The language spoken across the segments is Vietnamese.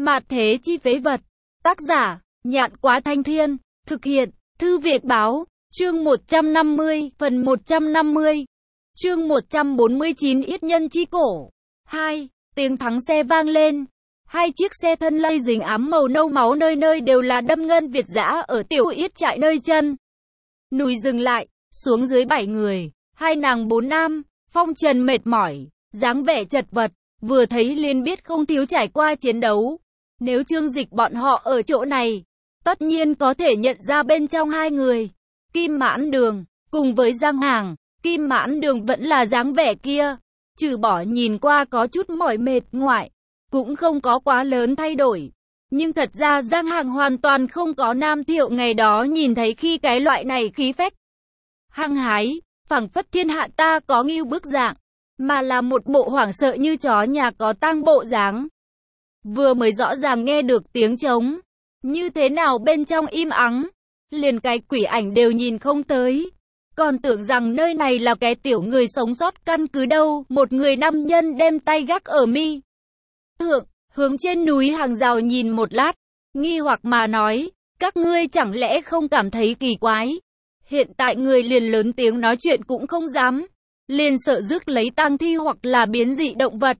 Mạt thế chi phế vật. Tác giả, Nhạn Quá Thanh Thiên. Thực hiện, Thư Việt Báo. Chương 150, phần 150. Chương 149 Yết nhân chi cổ. 2. Tiếng thắng xe vang lên. Hai chiếc xe thân lây dính ám màu nâu máu nơi nơi đều là đâm ngân Việt dã ở tiểu yết trại nơi chân núi dừng lại, xuống dưới 7 người, 2 nàng 4 nam, phong trần mệt mỏi, dáng vẻ chật vật, vừa thấy liền biết không thiếu trải qua chiến đấu. Nếu Trương Dịch bọn họ ở chỗ này, tất nhiên có thể nhận ra bên trong hai người, Kim Mãn Đường, cùng với Giang Hàng. Kim Mãn Đường vẫn là dáng vẻ kia, trừ bỏ nhìn qua có chút mỏi mệt ngoại, cũng không có quá lớn thay đổi. Nhưng thật ra Giang Hàng hoàn toàn không có Nam Thiệu ngày đó nhìn thấy khi cái loại này khí phách hăng hái, phảng phất thiên hạ ta có ngưu bức dạng, mà là một bộ hoảng sợ như chó nhà có tang bộ dáng. Vừa mới rõ ràng nghe được tiếng trống, như thế nào bên trong im ắng, liền cái quỷ ảnh đều nhìn không tới. Còn tưởng rằng nơi này là cái tiểu người sống sót căn cứ đâu. Một người nam nhân đem tay gác ở mi thượng, hướng trên núi hàng rào nhìn một lát, nghi hoặc mà nói, các ngươi chẳng lẽ không cảm thấy kỳ quái? Hiện tại người liền lớn tiếng nói chuyện cũng không dám, liền sợ rước lấy tang thi hoặc là biến dị động vật.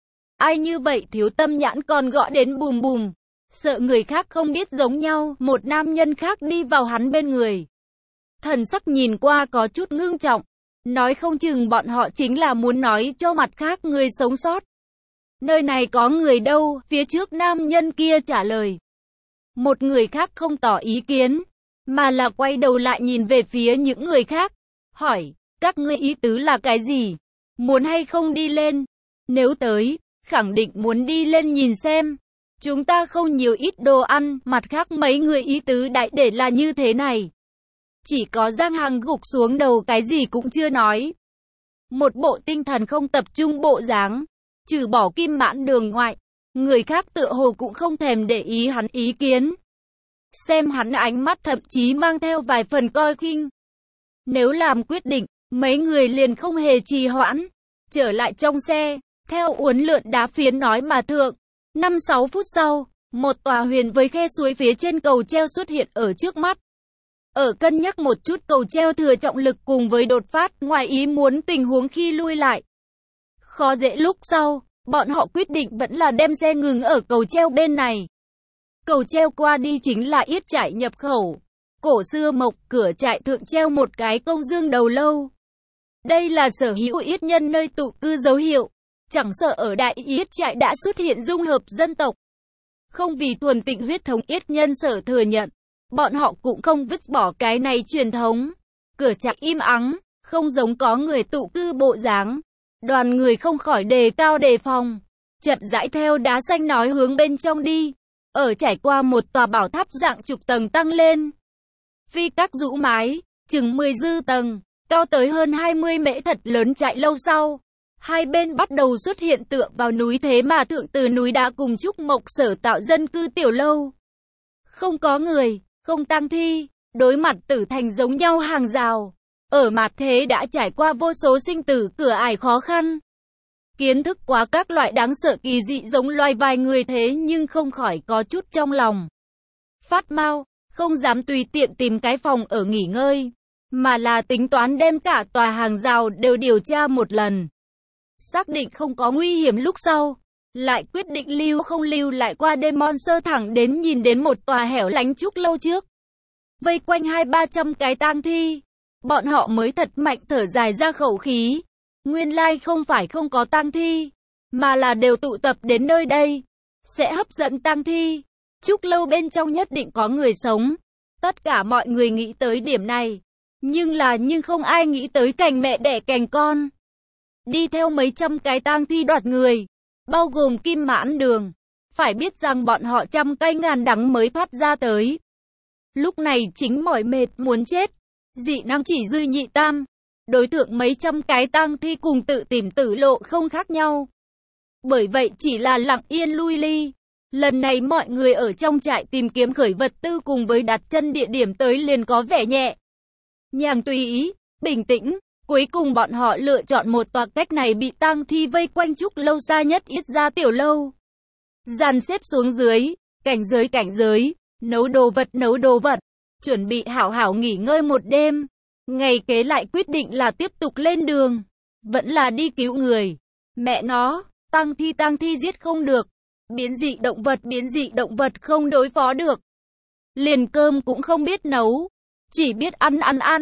Ai như vậy thiếu tâm nhãn còn gõ đến bùm bùm, sợ người khác không biết giống nhau. Một nam nhân khác đi vào hắn bên người, thần sắc nhìn qua có chút ngưng trọng, nói không chừng bọn họ chính là muốn nói cho mặt khác người sống sót. Nơi này có người đâu? Phía trước nam nhân kia trả lời. Một người khác không tỏ ý kiến, mà là quay đầu lại nhìn về phía những người khác, hỏi, các ngươi ý tứ là cái gì? Muốn hay không đi lên? Nếu tới, khẳng định muốn đi lên nhìn xem. Chúng ta không nhiều ít đồ ăn. Mặt khác mấy người ý tứ đại để là như thế này. Chỉ có Giang Hàng gục xuống đầu cái gì cũng chưa nói. Một bộ tinh thần không tập trung bộ dáng. Trừ bỏ Kim Mãn Đường ngoại, người khác tựa hồ cũng không thèm để ý hắn ý kiến. Xem hắn ánh mắt thậm chí mang theo vài phần coi khinh. Nếu làm quyết định, mấy người liền không hề trì hoãn, trở lại trong xe, theo uốn lượn đá phiến nói mà thượng. 5-6 phút sau, một tòa huyền với khe suối phía trên cầu treo xuất hiện ở trước mắt. Ở cân nhắc một chút cầu treo thừa trọng lực cùng với đột phát ngoài ý muốn tình huống khi lui lại khó dễ lúc sau, bọn họ quyết định vẫn là đem xe ngừng ở cầu treo bên này. Cầu treo qua đi chính là yết trại nhập khẩu. Cổ xưa mộc cửa trại thượng treo một cái công dương đầu lâu. Đây là sở hữu yết nhân nơi tụ cư dấu hiệu. Chẳng sợ ở đại yết trại đã xuất hiện dung hợp dân tộc. Không vì thuần tịnh huyết thống yết nhân sở thừa nhận, bọn họ cũng không vứt bỏ cái này truyền thống. Cửa trại im ắng, không giống có người tụ cư bộ dáng. Đoàn người không khỏi đề cao đề phòng, chậm rãi theo đá xanh nói hướng bên trong đi. Ở trải qua một tòa bảo tháp dạng chục tầng tăng lên. Phi các rũ mái, chừng 10 dư tầng, cao tới hơn 20 mễ thật lớn trại lâu sau. Hai bên bắt đầu xuất hiện tựa vào núi thế mà thượng từ núi đá cùng trúc mộc sở tạo dân cư tiểu lâu. Không có người, không tang thi, đối mặt tử thành giống nhau hàng rào. Ở mặt thế đã trải qua vô số sinh tử cửa ải khó khăn. Kiến thức quá các loại đáng sợ kỳ dị giống loài vài người thế nhưng không khỏi có chút trong lòng phát mau, không dám tùy tiện tìm cái phòng ở nghỉ ngơi, mà là tính toán đem cả tòa hàng rào đều điều tra một lần. Xác định không có nguy hiểm lúc sau, lại quyết định lưu không lưu lại qua đêm Monster thẳng đến nhìn đến một tòa hẻo lánh trúc lâu trước. Vây quanh 200-300 cái tang thi. Bọn họ mới thật mạnh thở dài ra khẩu khí. Nguyên lai không phải không có tang thi, mà là đều tụ tập đến nơi đây, sẽ hấp dẫn tang thi. Trúc lâu bên trong nhất định có người sống. Tất cả mọi người nghĩ tới điểm này. Nhưng không ai nghĩ tới cành mẹ đẻ cành con. Đi theo mấy trăm cái tang thi đoạt người, bao gồm Kim Mãn Đường. Phải biết rằng bọn họ trăm cây ngàn đắng mới thoát ra tới. Lúc này chính mỏi mệt muốn chết. Dị năng chỉ dư nhị tam, đối tượng mấy trăm cái tang thi cùng tự tìm tử lộ không khác nhau. Bởi vậy chỉ là lặng yên lui ly. Lần này mọi người ở trong trại tìm kiếm khởi vật tư cùng với đặt chân địa điểm tới liền có vẻ nhẹ nhàng tùy ý, bình tĩnh. Cuối cùng bọn họ lựa chọn một tòa cách này bị tang thi vây quanh trúc lâu xa nhất ít ra tiểu lâu. dàn xếp xuống dưới, cảnh giới, nấu đồ vật, chuẩn bị hảo hảo nghỉ ngơi một đêm. Ngày kế lại quyết định là tiếp tục lên đường, vẫn là đi cứu người. Mẹ nó, tang thi giết không được, biến dị động vật không đối phó được. Liền cơm cũng không biết nấu, chỉ biết ăn.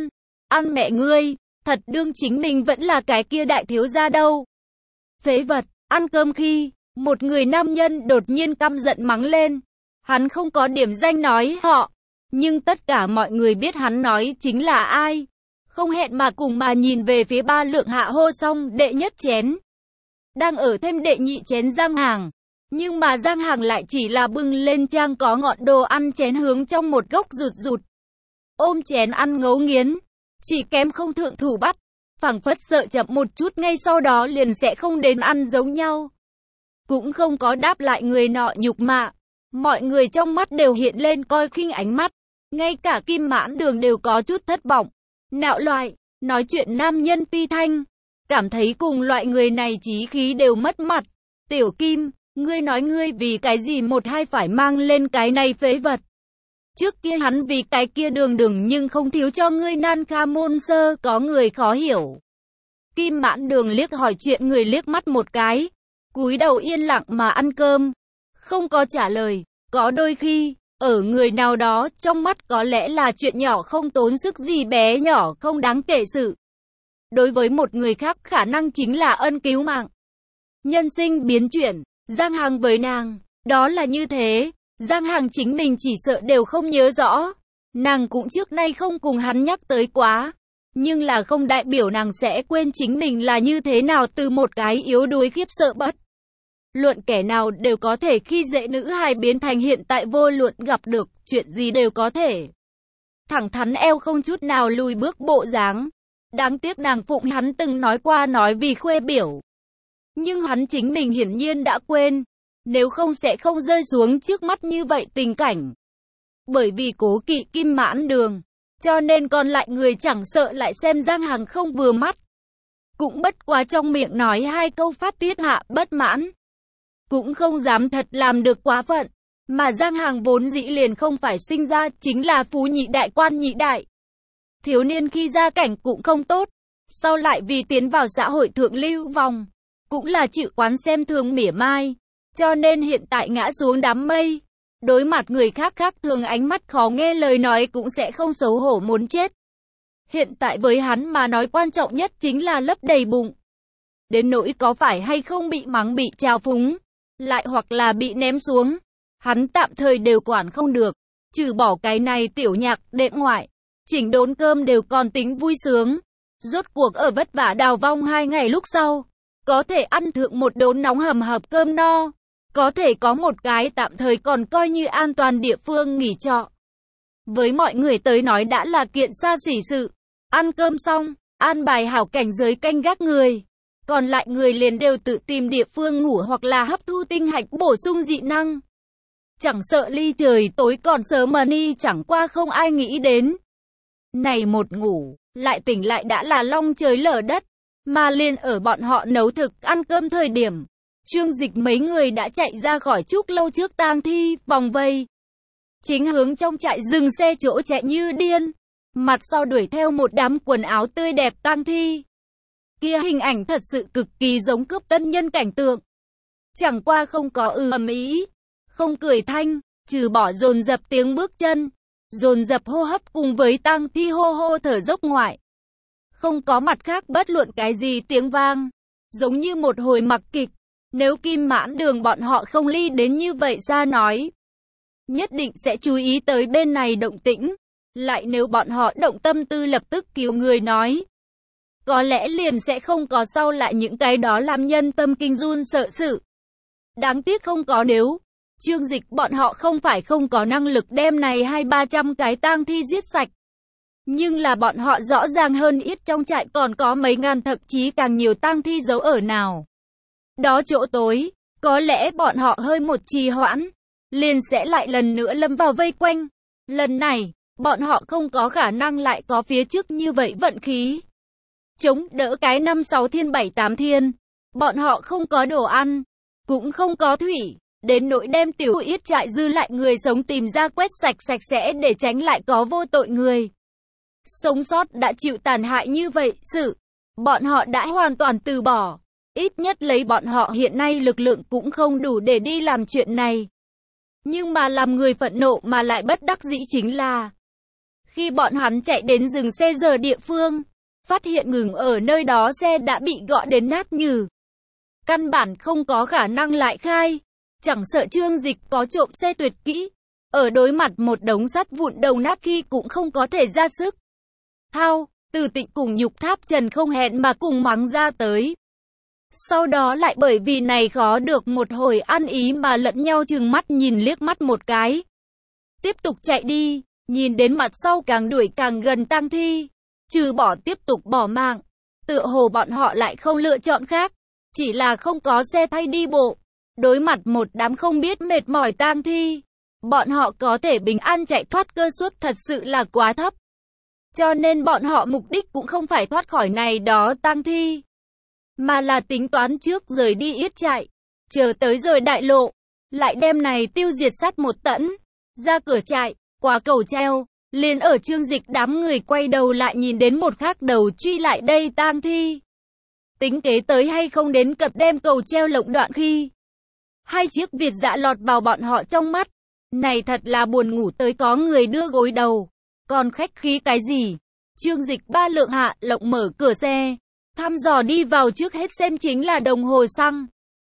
Ăn mẹ ngươi, thật đương chính mình vẫn là cái kia đại thiếu gia đâu. Phế vật, ăn cơm khi, một người nam nhân đột nhiên căm giận mắng lên. Hắn không có điểm danh nói họ, nhưng tất cả mọi người biết hắn nói chính là ai. Không hẹn mà cùng mà nhìn về phía Ba Lượng Hạ hô xong đệ nhất chén. Đang ở thêm đệ nhị chén Giang Hàng. Nhưng mà Giang Hàng lại chỉ là bưng lên trang có ngọn đồ ăn chén hướng trong một góc rụt. Ôm chén ăn ngấu nghiến. Chỉ kém không thượng thủ bắt. Phảng phất sợ chậm một chút ngay sau đó liền sẽ không đến ăn giống nhau. Cũng không có đáp lại người nọ nhục mạ. Mọi người trong mắt đều hiện lên coi khinh ánh mắt. Ngay cả Kim Mãn Đường đều có chút thất vọng. Nạo loại, nói chuyện nam nhân phi thanh. Cảm thấy cùng loại người này chí khí đều mất mặt. Tiểu Kim, ngươi nói ngươi vì cái gì một hai phải mang lên cái này phế vật. Trước kia hắn vì cái kia đường nhưng không thiếu cho ngươi nan kha môn sơ, có người khó hiểu. Kim Mãn Đường liếc hỏi chuyện người liếc mắt một cái. Cúi đầu yên lặng mà ăn cơm. Không có trả lời, có đôi khi, ở người nào đó trong mắt có lẽ là chuyện nhỏ không tốn sức gì bé nhỏ không đáng kể sự. Đối với một người khác khả năng chính là ân cứu mạng. Nhân sinh biến chuyển, Giang Hàng với nàng, đó là như thế. Giang Hàng chính mình chỉ sợ đều không nhớ rõ. Nàng cũng trước nay không cùng hắn nhắc tới quá. Nhưng là không đại biểu nàng sẽ quên chính mình là như thế nào từ một cái yếu đuối khiếp sợ bất luận kẻ nào đều có thể khi dễ nữ hài biến thành hiện tại vô luận gặp được chuyện gì đều có thể. Thẳng thắn eo không chút nào lùi bước bộ dáng. Đáng tiếc nàng phụng hắn từng nói qua nói vì khuê biểu. Nhưng hắn chính mình hiển nhiên đã quên. Nếu không sẽ không rơi xuống trước mắt như vậy tình cảnh. Bởi vì cố kỵ Kim Mãn Đường. Cho nên còn lại người chẳng sợ lại xem Giang Hàng không vừa mắt. Cũng bất quá trong miệng nói hai câu phát tiết hạ bất mãn. Cũng không dám thật làm được quá phận. Mà Giang Hàng vốn dĩ liền không phải sinh ra chính là phú nhị đại quan nhị đại. Thiếu niên khi gia cảnh cũng không tốt. Sau lại vì tiến vào xã hội thượng lưu vòng. Cũng là chịu quán xem thường mỉa mai. Cho nên hiện tại ngã xuống đám mây. Đối mặt người khác thường ánh mắt khó nghe lời nói cũng sẽ không xấu hổ muốn chết. Hiện tại với hắn mà nói quan trọng nhất chính là lấp đầy bụng. Đến nỗi có phải hay không bị mắng bị trào phúng. Lại hoặc là bị ném xuống. Hắn tạm thời đều quản không được. Trừ bỏ cái này tiểu nhạc đệm ngoại. Chỉnh đốn cơm đều còn tính vui sướng. Rốt cuộc ở vất vả đào vong 2 ngày lúc sau. Có thể ăn thượng một đốn nóng hầm hập cơm no. Có thể có một cái tạm thời còn coi như an toàn địa phương nghỉ trọ. Với mọi người tới nói đã là kiện xa xỉ sự. Ăn cơm xong, an bài hảo cảnh giới canh gác người. Còn lại người liền đều tự tìm địa phương ngủ hoặc là hấp thu tinh hạch bổ sung dị năng. Chẳng sợ ly trời tối còn sớm mà ni chẳng qua không ai nghĩ đến. Này một ngủ, lại tỉnh lại đã là long trời lở đất. Mà liền ở bọn họ nấu thực ăn cơm thời điểm. Trương Dịch mấy người đã chạy ra khỏi trúc lâu trước tang thi, vòng vây. Chính hướng trong trại dừng xe chỗ chạy như điên. Mặt sau đuổi theo một đám quần áo tươi đẹp tang thi. Kia hình ảnh thật sự cực kỳ giống cướp tân nhân cảnh tượng. Chẳng qua không có ầm ĩ, không cười thanh, trừ bỏ dồn dập tiếng bước chân, dồn dập hô hấp cùng với tang thi hô hô thở dốc ngoại. Không có mặt khác bất luận cái gì tiếng vang, giống như một hồi mặc kịch. Nếu Kim Mãn Đường bọn họ không ly đến như vậy ra nói, nhất định sẽ chú ý tới bên này động tĩnh. Lại nếu bọn họ động tâm tư lập tức cứu người nói, có lẽ liền sẽ không có sau lại những cái đó làm nhân tâm kinh run sợ sự. Đáng tiếc không có nếu. Trương Dịch bọn họ không phải không có năng lực đem này 200-300 cái tang thi giết sạch. Nhưng là bọn họ rõ ràng hơn ít trong trại còn có mấy ngàn thậm chí càng nhiều tang thi giấu ở nào. Đó chỗ tối, có lẽ bọn họ hơi một trì hoãn, liền sẽ lại lần nữa lâm vào vây quanh. Lần này, bọn họ không có khả năng lại có phía trước như vậy vận khí. Chống đỡ cái 5-6 thiên 7-8 thiên, bọn họ không có đồ ăn, cũng không có thủy, đến nỗi đem tiểu yết trại dư lại người sống tìm ra quét sạch sạch sẽ để tránh lại có vô tội người sống sót đã chịu tàn hại như vậy. Bọn họ đã hoàn toàn từ bỏ. Ít nhất lấy bọn họ hiện nay lực lượng cũng không đủ để đi làm chuyện này. Nhưng mà làm người phẫn nộ mà lại bất đắc dĩ chính là khi bọn hắn chạy đến dừng xe giờ địa phương, phát hiện ngừng ở nơi đó xe đã bị gõ đến nát nhừ. Căn bản không có khả năng lại khai. Chẳng sợ Trương Dịch có trộm xe tuyệt kỹ, ở đối mặt một đống sắt vụn đầu nát khi cũng không có thể ra sức. Thao, Từ Tịnh cùng Nhục Tháp Trần không hẹn mà cùng mắng ra tới. Sau đó lại bởi vì này khó được một hồi ăn ý mà lẫn nhau trừng mắt nhìn liếc mắt một cái. Tiếp tục chạy đi, nhìn đến mặt sau càng đuổi càng gần tang thi. Trừ bỏ tiếp tục bỏ mạng, tựa hồ bọn họ lại không lựa chọn khác. Chỉ là không có xe thay đi bộ. Đối mặt một đám không biết mệt mỏi tang thi, bọn họ có thể bình an chạy thoát cơ suất thật sự là quá thấp. Cho nên bọn họ mục đích cũng không phải thoát khỏi này đó tang thi, mà là tính toán trước rời đi yết trại, chờ tới rồi đại lộ, lại đem này tiêu diệt sát một tẫn, ra cửa trại, qua cầu treo, liền ở Trương Dịch đám người quay đầu lại nhìn đến một khác đầu truy lại đây tang thi. Tính kế tới hay không đến cập đem cầu treo lộng đoạn khi hai chiếc Việt Dã lọt vào bọn họ trong mắt. Này thật là buồn ngủ tới có người đưa gối đầu. Còn khách khí cái gì? Trương Dịch ba lượng hạ lộng mở cửa xe, thăm dò đi vào trước hết xem chính là đồng hồ xăng.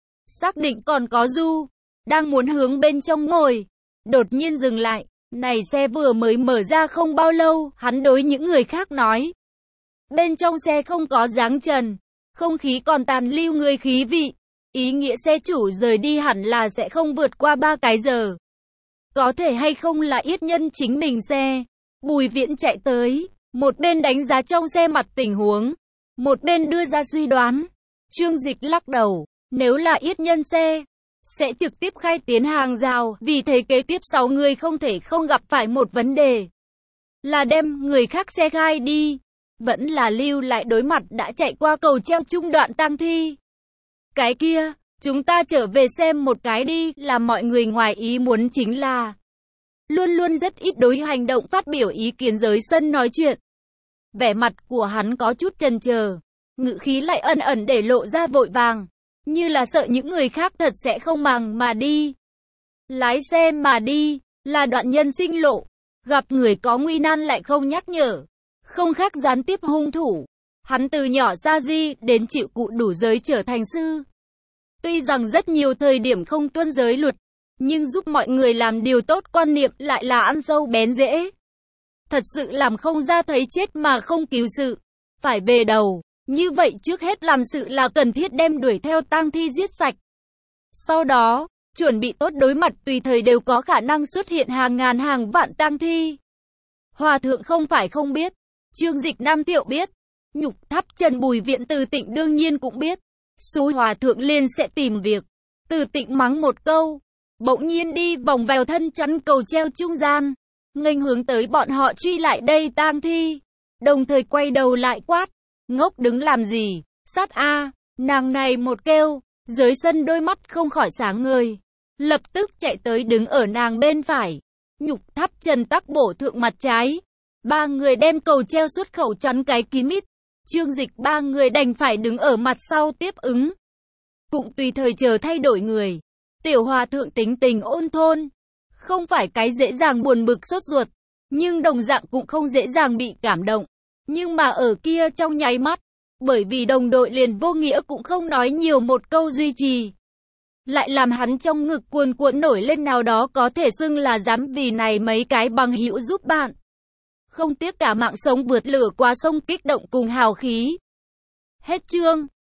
Xác định còn có Du, đang muốn hướng bên trong ngồi. Đột nhiên dừng lại. Này xe vừa mới mở ra không bao lâu, hắn đối những người khác nói. Bên trong xe không có dáng trần, không khí còn tàn lưu người khí vị. Ý nghĩa xe chủ rời đi hẳn là sẽ không vượt qua 3 cái giờ. Có thể hay không là yết nhân chính mình xe. Bùi Viễn chạy tới, một bên đánh giá trong xe mặt tình huống, một bên đưa ra suy đoán. Trương Dịch lắc đầu, nếu là yết nhân xe, sẽ trực tiếp khai tiến hàng rào, vì thế kế tiếp 6 người không thể không gặp phải một vấn đề. Là đem người khác xe khai đi, vẫn là lưu lại đối mặt đã chạy qua cầu treo trung đoạn tang thi. Cái kia, chúng ta trở về xem một cái đi, là mọi người ngoài ý muốn chính là luôn luôn rất ít đối hành động phát biểu ý kiến dưới sân nói chuyện. Vẻ mặt của hắn có chút chần chờ, ngữ khí lại ẩn ẩn để lộ ra vội vàng, như là sợ những người khác thật sẽ không màng mà đi. Lái xe mà đi, là đoạn nhân sinh lộ, gặp người có nguy nan lại không nhắc nhở, không khác gián tiếp hung thủ. Hắn từ nhỏ ra di đến chịu cụ đủ giới trở thành sư. Tuy rằng rất nhiều thời điểm không tuân giới luật, nhưng giúp mọi người làm điều tốt quan niệm lại là ăn sâu bén rễ. Thật sự làm không ra thấy chết mà không cứu sự. Phải về đầu, như vậy trước hết làm sự là cần thiết đem đuổi theo tang thi giết sạch. Sau đó, chuẩn bị tốt đối mặt tùy thời đều có khả năng xuất hiện hàng ngàn hàng vạn tang thi. Hòa thượng không phải không biết, Trương Dịch Nam Thiệu biết. Nhục Tháp Trần Bùi Viện Từ Tịnh đương nhiên cũng biết. Xú hòa thượng liền sẽ tìm việc. Từ Tịnh mắng một câu, bỗng nhiên đi vòng vào thân chắn cầu treo trung gian, nghênh hướng tới bọn họ truy lại đây tang thi, đồng thời quay đầu lại quát, ngốc đứng làm gì, sát a. Nàng này một kêu, dưới sân đôi mắt không khỏi sáng ngời, lập tức chạy tới đứng ở nàng bên phải. Nhục Tháp Trần tắc bổ thượng mặt trái, 3 người đem cầu treo xuất khẩu chắn cái kín mít. Trương Dịch 3 người đành phải đứng ở mặt sau tiếp ứng, cũng tùy thời chờ thay đổi người. Tiểu hòa thượng tính tình ôn thôn, không phải cái dễ dàng buồn bực sốt ruột, nhưng đồng dạng cũng không dễ dàng bị cảm động. Nhưng mà ở kia trong nháy mắt, bởi vì đồng đội liền vô nghĩa cũng không nói nhiều một câu duy trì, lại làm hắn trong ngực cuồn cuộn nổi lên nào đó có thể xưng là dám vì này mấy cái bằng hữu giúp bạn. Không tiếc cả mạng sống vượt lửa qua sông kích động cùng hào khí. Hết chương.